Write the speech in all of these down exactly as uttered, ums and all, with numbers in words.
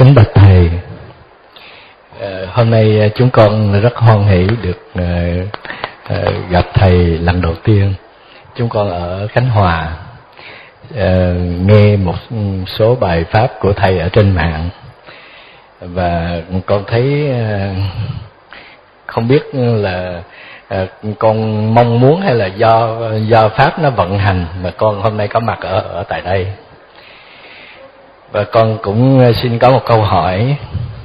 Kính bạch thầy, hôm nay chúng con rất hoan hỷ được gặp thầy lần đầu tiên. Chúng con ở Khánh Hòa, nghe một số bài pháp của thầy ở trên mạng, và con thấy không biết là con mong muốn hay là do do pháp nó vận hành mà con hôm nay có mặt ở ở tại đây. Và con cũng xin có một câu hỏi,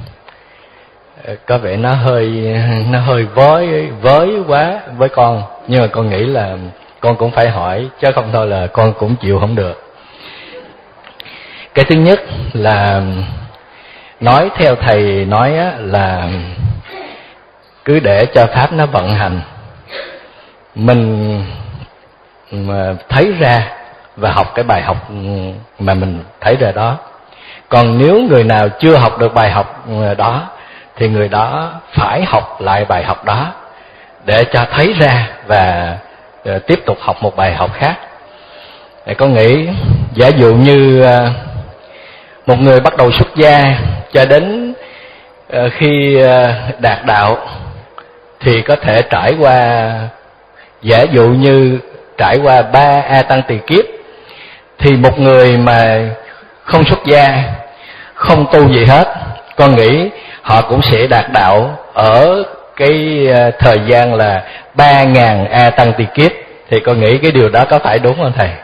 có vẻ nó hơi nó hơi với với quá với con, nhưng mà con nghĩ là con cũng phải hỏi, chứ không thôi là con cũng chịu không được. Cái thứ nhất là nói theo thầy nói á, là cứ để cho pháp nó vận hành, mình mà thấy ra và học cái bài học mà mình thấy ra đó. Còn nếu người nào chưa học được bài học đó thì người đó phải học lại bài học đó để cho thấy ra và tiếp tục học một bài học khác. Con nghĩ giả dụ như một người bắt đầu xuất gia cho đến khi đạt đạo thì có thể trải qua, giả dụ như trải qua ba a tăng tỳ kiếp, thì một người mà không xuất gia, không tu gì hết, con nghĩ họ cũng sẽ đạt đạo ở cái thời gian là ba ngàn a tăng tỳ kiếp. Thì con nghĩ cái điều đó có phải đúng không thầy?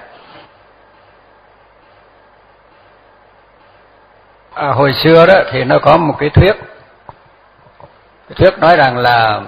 À, hồi xưa đó thì nó có một cái thuyết, cái thuyết nói rằng là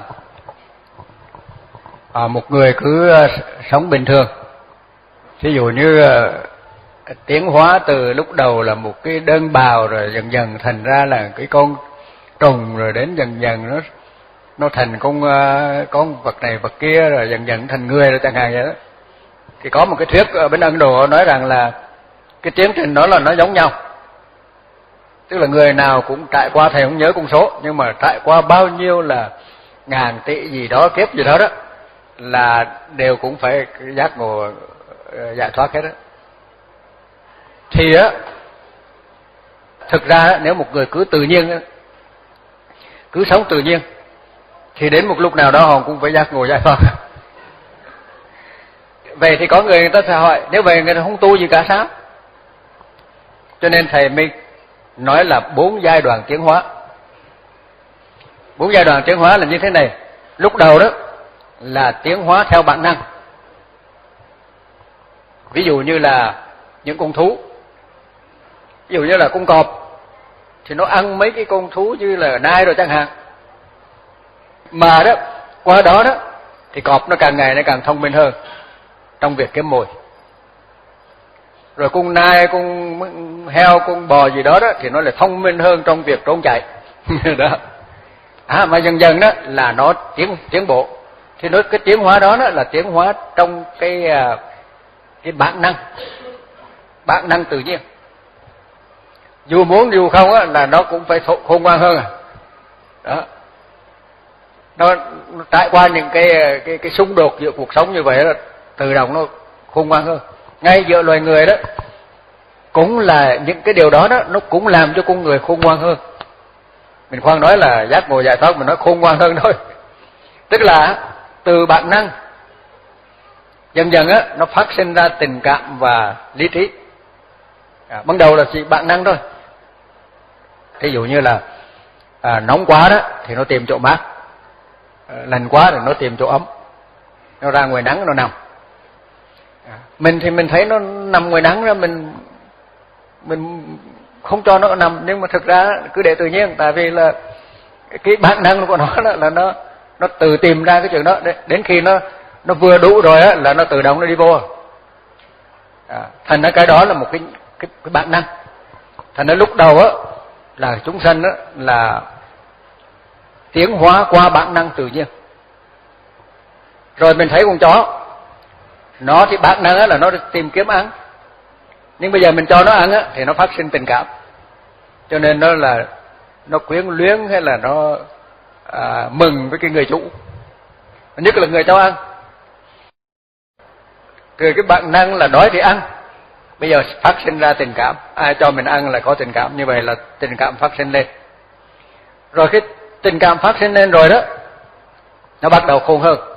à, một người cứ sống bình thường, ví dụ như tiến hóa từ lúc đầu là một cái đơn bào, rồi dần dần thành ra là cái con trùng, rồi đến dần dần nó nó thành con con vật này vật kia, rồi dần dần thành người rồi chẳng hạn vậy đó. Thì có một cái thuyết ở bên Ấn Độ nói rằng là cái tiến trình đó là nó giống nhau, tức là người nào cũng trải qua, thầy không nhớ con số, nhưng mà trải qua bao nhiêu là ngàn tỷ gì đó kiếp gì đó đó là đều cũng phải giác ngộ giải thoát hết đó. Thì á, thực ra nếu một người cứ tự nhiên, cứ sống tự nhiên, thì đến một lúc nào đó họ cũng phải giác ngộ giải thoát. Vậy thì có người người ta sẽ hỏi, nếu vậy người ta không tu gì cả sao? Cho nên thầy mới nói là bốn giai đoạn tiến hóa. Bốn giai đoạn tiến hóa là như thế này. Lúc đầu đó là tiến hóa theo bản năng. Ví dụ như là những con thú, ví dụ như là con cọp thì nó ăn mấy cái con thú như là nai rồi chẳng hạn. Mà đó, qua đó đó thì cọp nó càng ngày nó càng thông minh hơn trong việc kiếm mồi. Rồi con nai, con heo, con bò gì đó đó thì nó lại thông minh hơn trong việc trốn chạy. Đó. À, mà dần dần đó là nó tiến tiến bộ. Thì nói cái tiến hóa đó, đó là tiến hóa trong cái cái bản năng, bản năng tự nhiên. Dù muốn dù không á là nó cũng phải khôn ngoan hơn à. Đó. Nó, nó trải qua những cái cái cái xung đột giữa cuộc sống như vậy là tự động nó khôn ngoan hơn. Ngay giữa loài người đó cũng là những cái điều đó đó, nó cũng làm cho con người khôn ngoan hơn. Mình khoan nói là giác ngộ giải thoát, mình nói khôn ngoan hơn thôi. Tức là từ bản năng dần dần á nó phát sinh ra tình cảm và lý trí. À, ban đầu là chỉ bản năng thôi. Ví dụ như là à, nóng quá đó thì nó tìm chỗ mát, à, lạnh quá thì nó tìm chỗ ấm, nó ra ngoài nắng nó nằm. À, mình thì mình thấy nó nằm ngoài nắng đó, mình mình không cho nó nằm, nhưng mà thực ra cứ để tự nhiên, tại vì là cái bản năng của nó đó là nó nó tự tìm ra cái chuyện đó, đến khi nó nó vừa đủ rồi á là nó tự động nó đi vô. À, thành ra cái đó là một cái cái, cái bản năng. Thành ra lúc đầu á là chúng sanh á là tiến hóa qua bản năng tự nhiên. Rồi mình thấy con chó, nó thì bản năng á là nó tìm kiếm ăn, nhưng bây giờ mình cho nó ăn á thì nó phát sinh tình cảm, cho nên nó là nó quyến luyến hay là nó à, mừng với cái người chủ, nhất là người cho ăn. Rồi cái bản năng là đói thì ăn, Bây giờ phát sinh ra tình cảm, ai cho mình ăn là có tình cảm, như vậy là tình cảm phát sinh lên. Rồi cái tình cảm phát sinh lên rồi đó, nó bắt đầu khôn hơn.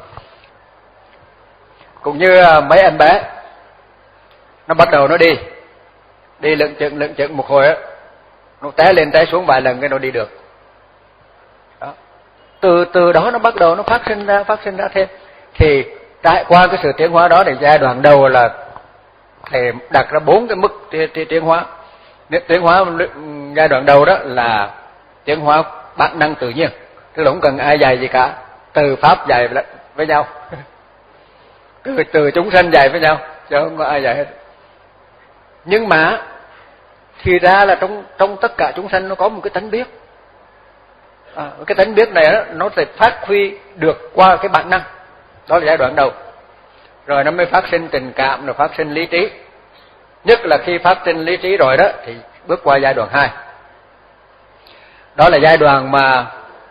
Cũng như mấy em bé, nó bắt đầu nó đi, đi lững chững lững chững một hồi á, nó té lên té xuống vài lần cái nó đi được. Đó. Từ từ đó nó bắt đầu nó phát sinh ra, phát sinh ra thêm. Thì trải qua cái sự tiến hóa đó thì giai đoạn đầu là thầy đặt ra bốn cái mức tiến hóa. Tiến hóa giai đoạn đầu đó là tiến hóa bản năng tự nhiên, tức là không cần ai dạy gì cả, từ pháp dạy với nhau, từ từ chúng sanh dạy với nhau, chứ không có ai dạy hết. Nhưng mà thì ra là trong trong tất cả chúng sanh nó có một cái tánh biết, à, cái tánh biết này đó, nó sẽ phát huy được qua cái bản năng, đó là giai đoạn đầu. Rồi nó mới phát sinh tình cảm, rồi phát sinh lý trí. Nhất là khi phát sinh lý trí rồi đó thì bước qua giai đoạn hai. Đó là giai đoạn mà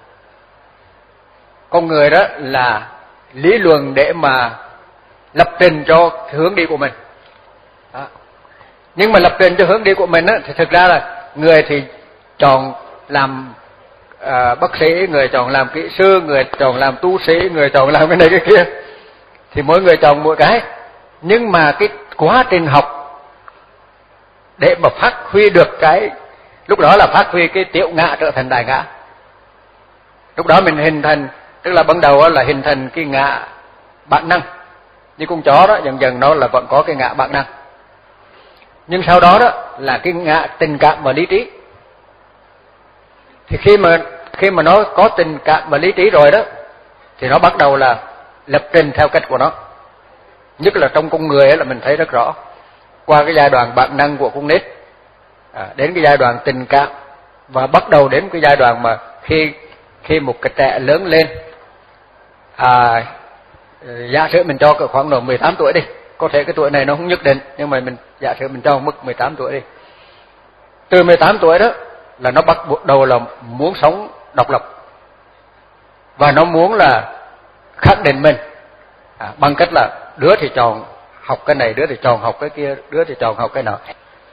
con người đó là lý luận để mà lập trình cho hướng đi của mình. Đó. Nhưng mà lập trình cho hướng đi của mình á, thì thực ra là người thì chọn làm à, bác sĩ, người chọn làm kỹ sư, người chọn làm tu sĩ, người chọn làm cái này cái kia. Thì mỗi người chọn mỗi cái. Nhưng mà cái quá trình học để mà phát huy được cái, lúc đó là phát huy cái tiểu ngã trở thành đại ngã. Lúc đó mình hình thành, tức là ban đầu là hình thành cái ngã bản năng. Như con chó đó, dần dần nó là vẫn có cái ngã bản năng. Nhưng sau đó đó là cái ngã tình cảm và lý trí. Thì khi mà khi mà nó có tình cảm và lý trí rồi đó, thì nó bắt đầu là lập trình theo cách của nó. Nhất là trong con người ấy là mình thấy rất rõ. Qua cái giai đoạn bản năng của con nít, à, đến cái giai đoạn tình cảm, và bắt đầu đến cái giai đoạn mà khi khi một cái trẻ lớn lên, à, giả sử mình cho khoảng độ mười tám tuổi đi, có thể cái tuổi này nó không nhất định, nhưng mà mình giả sử mình cho mức mười tám tuổi đi. Từ mười tám tuổi đó là nó bắt đầu là muốn sống độc lập, và nó muốn là khẳng định mình, à, bằng cách là đứa thì chọn học cái này, đứa thì chọn học cái kia, đứa thì chọn học cái nào.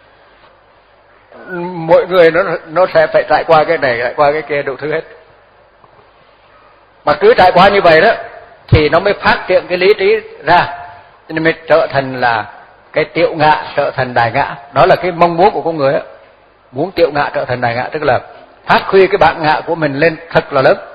Mỗi người nó nó sẽ phải trải qua cái này, trải qua cái kia, đủ thứ hết. Mà cứ trải qua như vậy đó thì nó mới phát triển cái lý trí ra, cho nên mới trở thành là cái tiểu ngã trở thành đại ngã. Đó là cái mong muốn của con người đó. Muốn tiểu ngã trở thành đại ngã, tức là phát huy cái bản ngã của mình lên thật là lớn.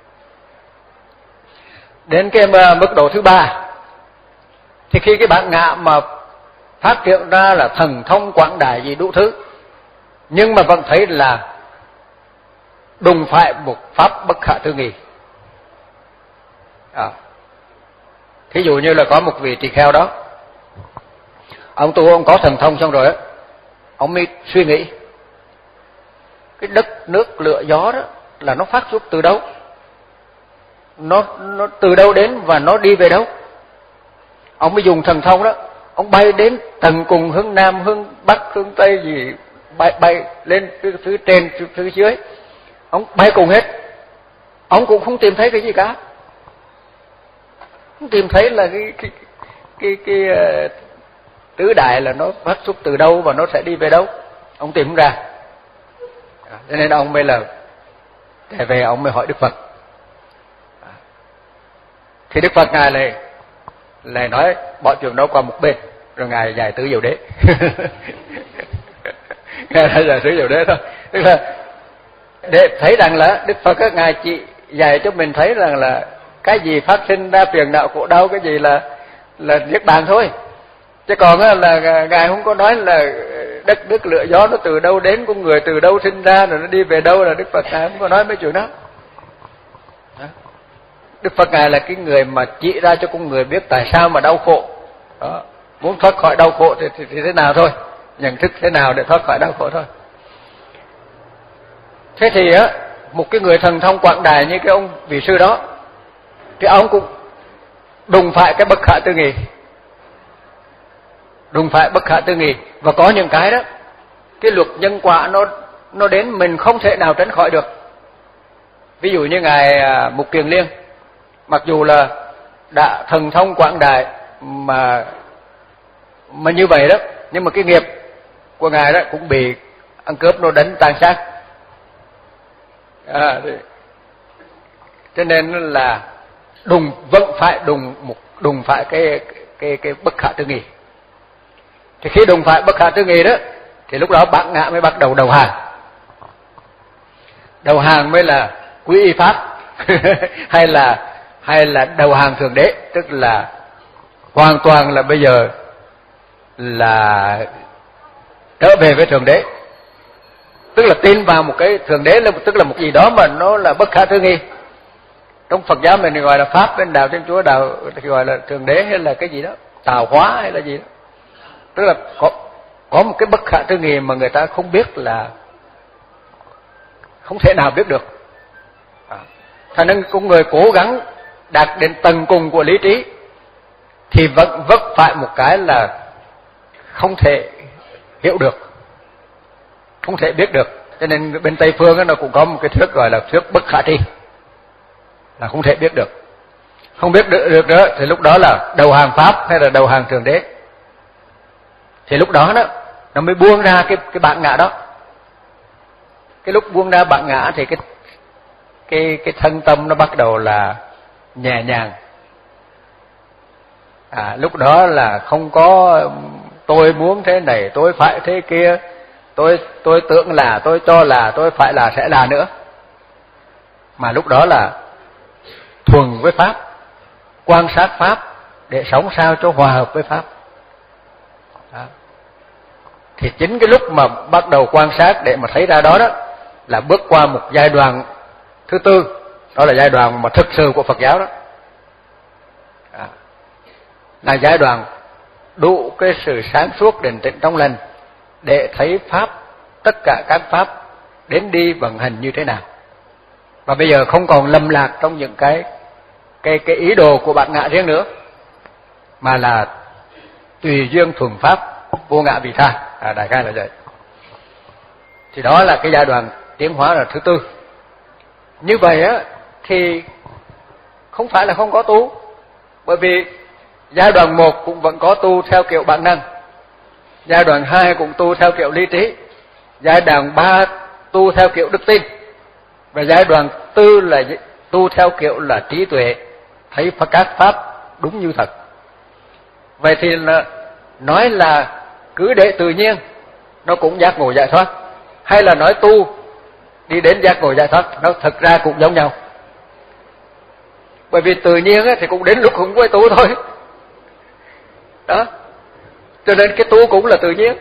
Đến cái mức độ thứ ba, thì khi cái bản ngã mà phát triển ra là thần thông quảng đại gì đủ thứ, nhưng mà vẫn thấy là đùng phải một pháp bất khả tư nghị. À, thí dụ như là có một vị tỳ kheo đó, ông tu ông có thần thông xong rồi á, ông mới suy nghĩ cái đất nước lửa gió đó là nó phát xuất từ đâu, nó nó từ đâu đến và nó đi về đâu. Ông mới dùng thần thông đó, ông bay đến tầng cùng hướng nam, hướng bắc, hướng tây gì, bay bay lên phía, phía trên, phía, phía dưới, ông bay cùng hết, ông cũng không tìm thấy cái gì cả, không tìm thấy là cái cái cái, cái, cái uh, tứ đại là nó phát xuất từ đâu và nó sẽ đi về đâu, ông tìm không ra. Cho nên ông mới là trở về, ông mới hỏi Đức Phật. Thì Đức Phật ngài lại lại nói bỏ chuyện đó qua một bên, rồi ngài dạy tứ diệu đế. Ngài đã dạy tứ diệu đế thôi, tức là để thấy rằng là Đức Phật các ngài chỉ dạy cho mình thấy rằng là cái gì phát sinh ra phiền não khổ đau, cái gì là là niết bàn thôi. Chứ còn là ngài không có nói là đất nước lửa gió nó từ đâu đến, con người từ đâu sinh ra rồi nó đi về đâu, là Đức Phật ngài không có nói mấy chuyện đó. Đó. Đức Phật ngài là cái người mà chỉ ra cho con người biết tại sao mà đau khổ. Đó. Muốn thoát khỏi đau khổ thì, thì, thì thế nào thôi, nhận thức thế nào để thoát khỏi đau khổ thôi. Thế thì á, một cái người thần thông quảng đại như cái ông vị sư đó, thì ông cũng đùng phải cái bất khả tư nghị, đùng phải bất khả tư nghị. Và có những cái đó, cái luật nhân quả nó nó đến mình không thể nào tránh khỏi được. Ví dụ như ngài Mục Kiền Liên, mặc dù là đã thần thông quảng đại mà mà như vậy đó, nhưng mà cái nghiệp của ngài đó cũng bị ăn cướp nó đánh tan xác. À, cho nên là đùng vẫn phải đùng một đùng phải cái cái cái bất khả tư nghị. Thì khi đùng phải bất khả tư nghị đó thì lúc đó Bát Nhã mới bắt đầu đầu hàng. Đầu hàng mới là quy y pháp hay là hay là đầu hàng thượng đế, tức là hoàn toàn là bây giờ là trở về với thượng đế, tức là tin vào một cái thượng đế, là tức là một gì đó mà nó là bất khả tư nghị. Trong Phật giáo mình gọi là pháp, bên đạo Thiên Chúa đạo thì gọi là thượng đế hay là cái gì đó, tạo hóa hay là gì đó, tức là có có một cái bất khả tư nghị mà người ta không biết, là không thể nào biết được. À, thành nên con người cố gắng đạt đến tầng cùng của lý trí thì vẫn vấp phải một cái là không thể hiểu được, không thể biết được. Cho nên bên Tây phương nó cũng có một cái thuyết gọi là thuyết bất khả tri, là không thể biết được. Không biết được, được đó thì lúc đó là đầu hàng pháp hay là đầu hàng thượng đế. Thì lúc đó đó nó mới buông ra cái cái bản ngã đó. Cái lúc buông ra bản ngã thì cái cái cái thân tâm nó bắt đầu là nhẹ nhàng. À, lúc đó là không có tôi muốn thế này, tôi phải thế kia, tôi tôi tưởng là, tôi cho là, tôi phải là, sẽ là nữa. Mà lúc đó là thuần với pháp, quan sát pháp để sống sao cho hòa hợp với pháp. Đó. Thì chính cái lúc mà bắt đầu quan sát để mà thấy ra đó đó là bước qua một giai đoạn thứ tư, đó là giai đoạn mà thực sự của Phật giáo đó. À, là giai đoạn đủ cái sự sáng suốt định tĩnh trong lành để thấy pháp, tất cả các pháp đến đi vận hành như thế nào. Và bây giờ không còn lầm lạc trong những cái cái cái ý đồ của bản ngã riêng nữa, mà là tùy duyên thuần pháp, vô ngã vị tha. À, đại khái là vậy. Thì đó là cái giai đoạn tiến hóa là thứ tư. Như vậy á thì không phải là không có tu, bởi vì giai đoạn một cũng vẫn có tu theo kiểu bản năng, giai đoạn hai cũng tu theo kiểu lý trí, giai đoạn ba tu theo kiểu đức tin, và giai đoạn tư là tu theo kiểu là trí tuệ, thấy các pháp đúng như thật. Vậy thì là nói là cứ để tự nhiên nó cũng giác ngộ giải thoát, hay là nói tu đi đến giác ngộ giải thoát, nó thực ra cũng giống nhau. Bởi vì tự nhiên thì cũng đến lúc không có tu thôi. Đó. Cho nên cái tu cũng là tự nhiên.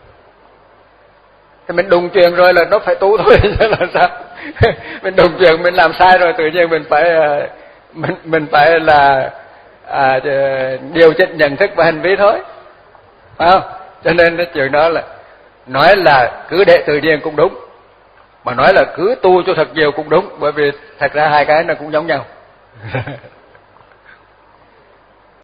Thì mình đùng chuyện rồi là nó phải tu thôi chứ là sao? Mình đùng chuyện mình làm sai rồi tự nhiên mình phải mình mình phải là à, điều chỉnh nhận thức và hành vi thôi. Phải không? Cho nên cái chuyện đó là nói là cứ để tự nhiên cũng đúng, mà nói là cứ tu cho thật nhiều cũng đúng, bởi vì thật ra hai cái nó cũng giống nhau.